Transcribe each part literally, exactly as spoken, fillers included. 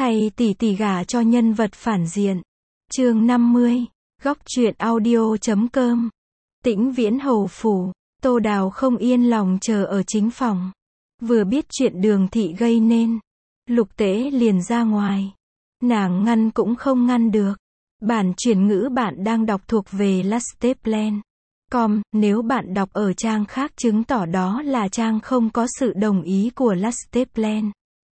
Hay tỷ tỷ gả cho nhân vật phản diện. Chương năm mươi. Góc truyện audio chấm com. Tĩnh Viễn hầu phủ. Tô Đào không yên lòng chờ ở chính phòng. Vừa biết chuyện Đường thị gây nên, Lục Tế liền ra ngoài. Nàng ngăn cũng không ngăn được. Bản chuyển ngữ bạn đang đọc thuộc về lasteplan chấm com, nếu bạn đọc ở trang khác chứng tỏ đó là trang không có sự đồng ý của lasteplan.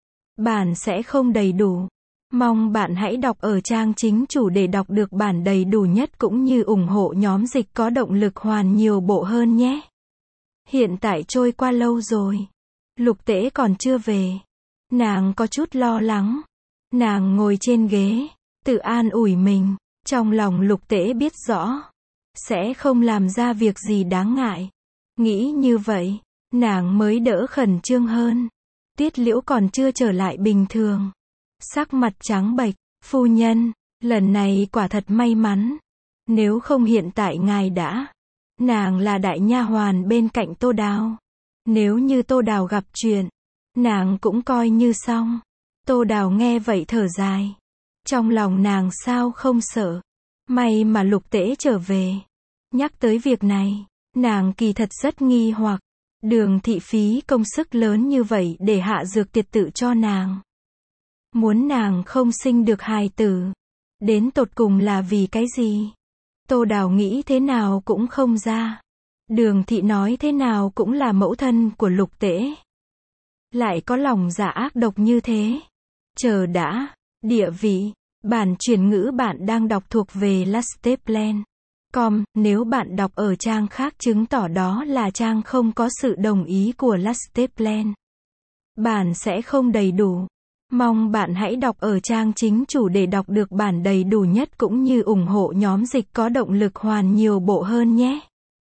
Bản sẽ không đầy đủ. Mong bạn hãy đọc ở trang chính chủ để đọc được bản đầy đủ nhất cũng như ủng hộ nhóm dịch có động lực hoàn nhiều bộ hơn nhé. Hiện tại trôi qua lâu rồi. Lục Tế còn chưa về. Nàng có chút lo lắng. Nàng ngồi trên ghế, tự an ủi mình. Trong lòng Lục Tế biết rõ, sẽ không làm ra việc gì đáng ngại. Nghĩ như vậy, nàng mới đỡ khẩn trương hơn. Tiết Liễu còn chưa trở lại bình thường. Sắc mặt trắng bệch, phu nhân, lần này quả thật may mắn. Nếu không hiện tại ngài đã. Nàng là đại nha hoàn bên cạnh Tô Đào. Nếu như Tô Đào gặp chuyện, nàng cũng coi như xong. Tô Đào nghe vậy thở dài. Trong lòng nàng sao không sợ. May mà Lục Tế trở về. Nhắc tới việc này, nàng kỳ thật rất nghi hoặc. Đường thị phí công sức lớn như vậy để hạ dược tiệt tự cho nàng. Muốn nàng không sinh được hài tử. Đến tột cùng là vì cái gì? Tô Đào nghĩ thế nào cũng không ra. Đường thị nói thế nào cũng là mẫu thân của Lục Tế. Lại có lòng dạ ác độc như thế. Chờ đã, địa vị, bản chuyển ngữ bạn đang đọc thuộc về lasteplan chấm com, nếu bạn đọc ở trang khác chứng tỏ đó là trang không có sự đồng ý của lasteplan. Bản sẽ không đầy đủ. Mong bạn hãy đọc ở trang chính chủ để đọc được bản đầy đủ nhất cũng như ủng hộ nhóm dịch có động lực hoàn nhiều bộ hơn nhé.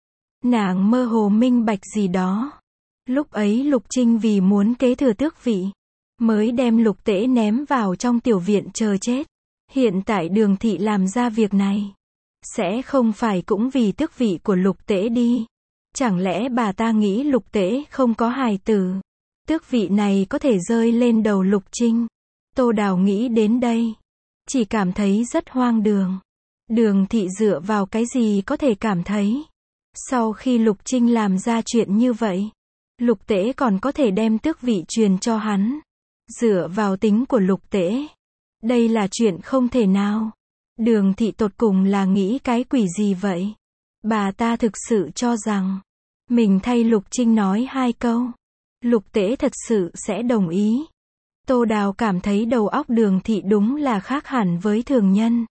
Nàng mơ hồ minh bạch gì đó. Lúc ấy Lục Trinh vì muốn kế thừa tước vị, mới đem Lục Tế ném vào trong tiểu viện chờ chết. Hiện tại Đường thị làm ra việc này, sẽ không phải cũng vì tước vị của Lục Tế đi. Chẳng lẽ bà ta nghĩ Lục Tế không có hài tử, tước vị này có thể rơi lên đầu Lục Trinh? Tô Đào nghĩ đến đây, chỉ cảm thấy rất hoang đường. Đường thị dựa vào cái gì có thể cảm thấy? Sau khi Lục Trinh làm ra chuyện như vậy, Lục Tế còn có thể đem tước vị truyền cho hắn. Dựa vào tính của Lục Tế, đây là chuyện không thể nào. Đường thị tột cùng là nghĩ cái quỷ gì vậy? Bà ta thực sự cho rằng mình thay Lục Trinh nói hai câu, Lục Tế thật sự sẽ đồng ý. Tô Đào cảm thấy đầu óc Đường thị đúng là khác hẳn với thường nhân.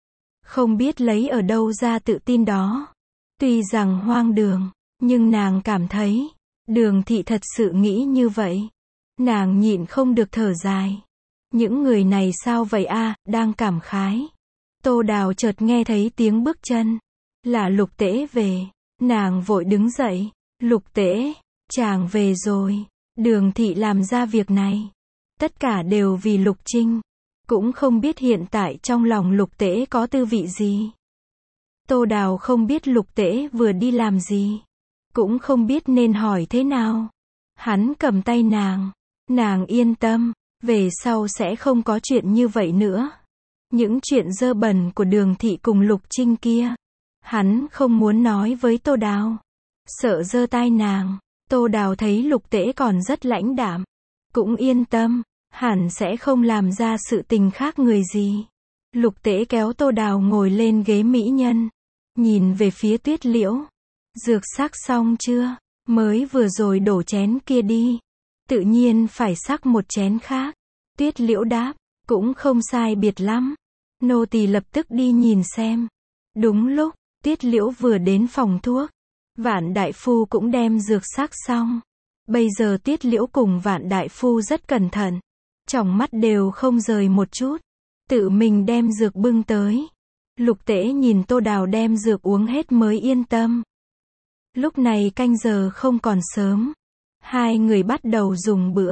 Không biết lấy ở đâu ra tự tin đó. Tuy rằng hoang đường, nhưng nàng cảm thấy Đường thị thật sự nghĩ như vậy. Nàng nhịn không được thở dài. Những người này sao vậy a? À, đang cảm khái. Tô Đào chợt nghe thấy tiếng bước chân. Là Lục Tế về. Nàng vội đứng dậy. Lục Tế, chàng về rồi. Đường thị làm ra việc này, tất cả đều vì Lục Trinh. Cũng không biết hiện tại trong lòng Lục Tế có tư vị gì. Tô Đào không biết Lục Tế vừa đi làm gì, cũng không biết nên hỏi thế nào. Hắn cầm tay nàng. Nàng yên tâm, về sau sẽ không có chuyện như vậy nữa. Những chuyện dơ bẩn của Đường thị cùng Lục Trinh kia, hắn không muốn nói với Tô Đào. Sợ dơ tai nàng. Tô Đào thấy Lục Tế còn rất lãnh đạm, cũng yên tâm, hẳn sẽ không làm ra sự tình khác người gì. Lục Tế kéo Tô Đào ngồi lên ghế mỹ nhân, nhìn về phía Tuyết Liễu. Dược sắc xong chưa? Mới vừa rồi đổ chén kia đi. Tự nhiên phải sắc một chén khác. Tuyết Liễu đáp, cũng không sai biệt lắm. Nô tỳ lập tức đi nhìn xem. Đúng lúc, Tuyết Liễu vừa đến phòng thuốc, Vạn đại phu cũng đem dược sắc xong. Bây giờ Tuyết Liễu cùng Vạn đại phu rất cẩn thận, tròng mắt đều không rời một chút, tự mình đem dược bưng tới. Lục Tế nhìn Tô Đào đem dược uống hết mới yên tâm. Lúc này canh giờ không còn sớm, hai người bắt đầu dùng bữa.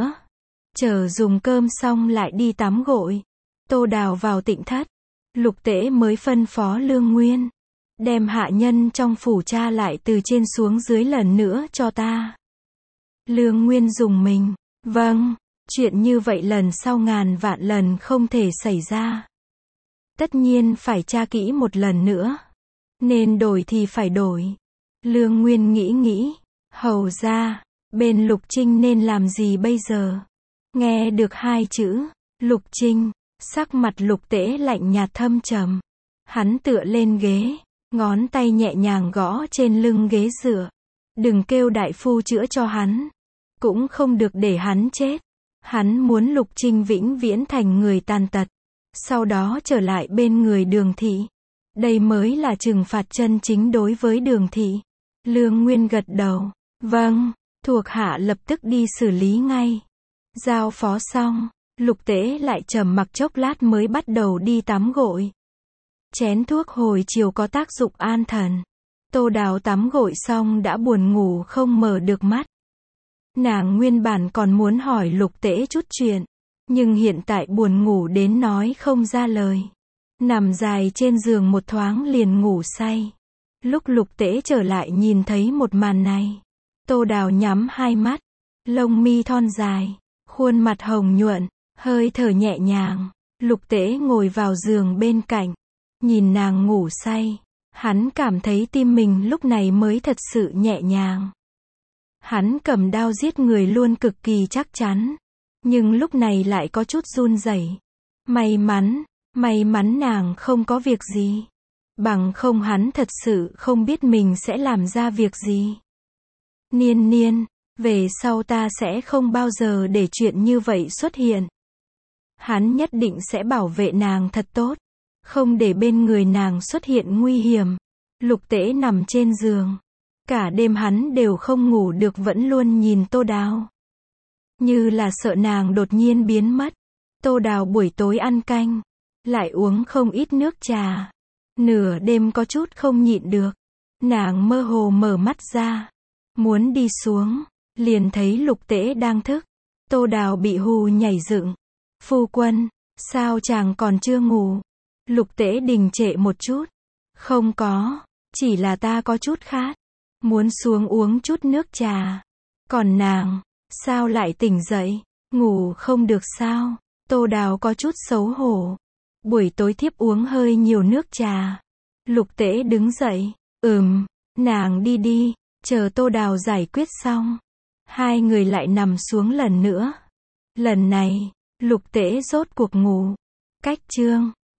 Chờ dùng cơm xong lại đi tắm gội. Tô Đào vào tịnh thất, Lục Tế mới phân phó Lương Nguyên, đem hạ nhân trong phủ tra lại từ trên xuống dưới lần nữa cho ta. Lương Nguyên dùng mình, vâng. Chuyện như vậy lần sau ngàn vạn lần không thể xảy ra. Tất nhiên phải tra kỹ một lần nữa. Nên đổi thì phải đổi. Lương Nguyên nghĩ nghĩ. Hầu ra, bên Lục Trinh nên làm gì bây giờ? Nghe được hai chữ, Lục Trinh, sắc mặt Lục Tễ lạnh nhạt thâm trầm. Hắn tựa lên ghế, ngón tay nhẹ nhàng gõ trên lưng ghế dựa. Đừng kêu đại phu chữa cho hắn. Cũng không được để hắn chết. Hắn muốn Lục Trinh vĩnh viễn thành người tàn tật. Sau đó trở lại bên người Đường Thị. Đây mới là trừng phạt chân chính đối với Đường Thị. Lương Nguyên gật đầu. Vâng, thuộc hạ lập tức đi xử lý ngay. Giao phó xong, Lục Tễ lại trầm mặc chốc lát mới bắt đầu đi tắm gội. Chén thuốc hồi chiều có tác dụng an thần. Tô Đào tắm gội xong đã buồn ngủ không mở được mắt. Nàng nguyên bản còn muốn hỏi Lục Tễ chút chuyện, nhưng hiện tại buồn ngủ đến nói không ra lời. Nằm dài trên giường một thoáng liền ngủ say. Lúc Lục Tễ trở lại nhìn thấy một màn này. Tô Đào nhắm hai mắt, lông mi thon dài, khuôn mặt hồng nhuận, hơi thở nhẹ nhàng. Lục Tễ ngồi vào giường bên cạnh, nhìn nàng ngủ say. Hắn cảm thấy tim mình lúc này mới thật sự nhẹ nhàng. Hắn cầm đao giết người luôn cực kỳ chắc chắn, nhưng lúc này lại có chút run rẩy. May mắn, may mắn nàng không có việc gì. Bằng không hắn thật sự không biết mình sẽ làm ra việc gì. Niên Niên, về sau ta sẽ không bao giờ để chuyện như vậy xuất hiện. Hắn nhất định sẽ bảo vệ nàng thật tốt, không để bên người nàng xuất hiện nguy hiểm. Lục Tễ nằm trên giường. Cả đêm hắn đều không ngủ được, vẫn luôn nhìn Tô Đào. Như là sợ nàng đột nhiên biến mất. Tô Đào buổi tối ăn canh, lại uống không ít nước trà. Nửa đêm có chút không nhịn được. Nàng mơ hồ mở mắt ra. Muốn đi xuống, liền thấy Lục Tễ đang thức. Tô Đào bị hù nhảy dựng. Phu quân, sao chàng còn chưa ngủ? Lục Tễ đình trệ một chút. Không có, chỉ là ta có chút khát. Muốn xuống uống chút nước trà. Còn nàng, sao lại tỉnh dậy? Ngủ không được sao? Tô Đào có chút xấu hổ. Buổi tối thiếp uống hơi nhiều nước trà. Lục Tễ đứng dậy. Ừm, nàng đi đi, chờ Tô Đào giải quyết xong. Hai người lại nằm xuống lần nữa. Lần này, Lục Tễ rốt cuộc ngủ. Cách chương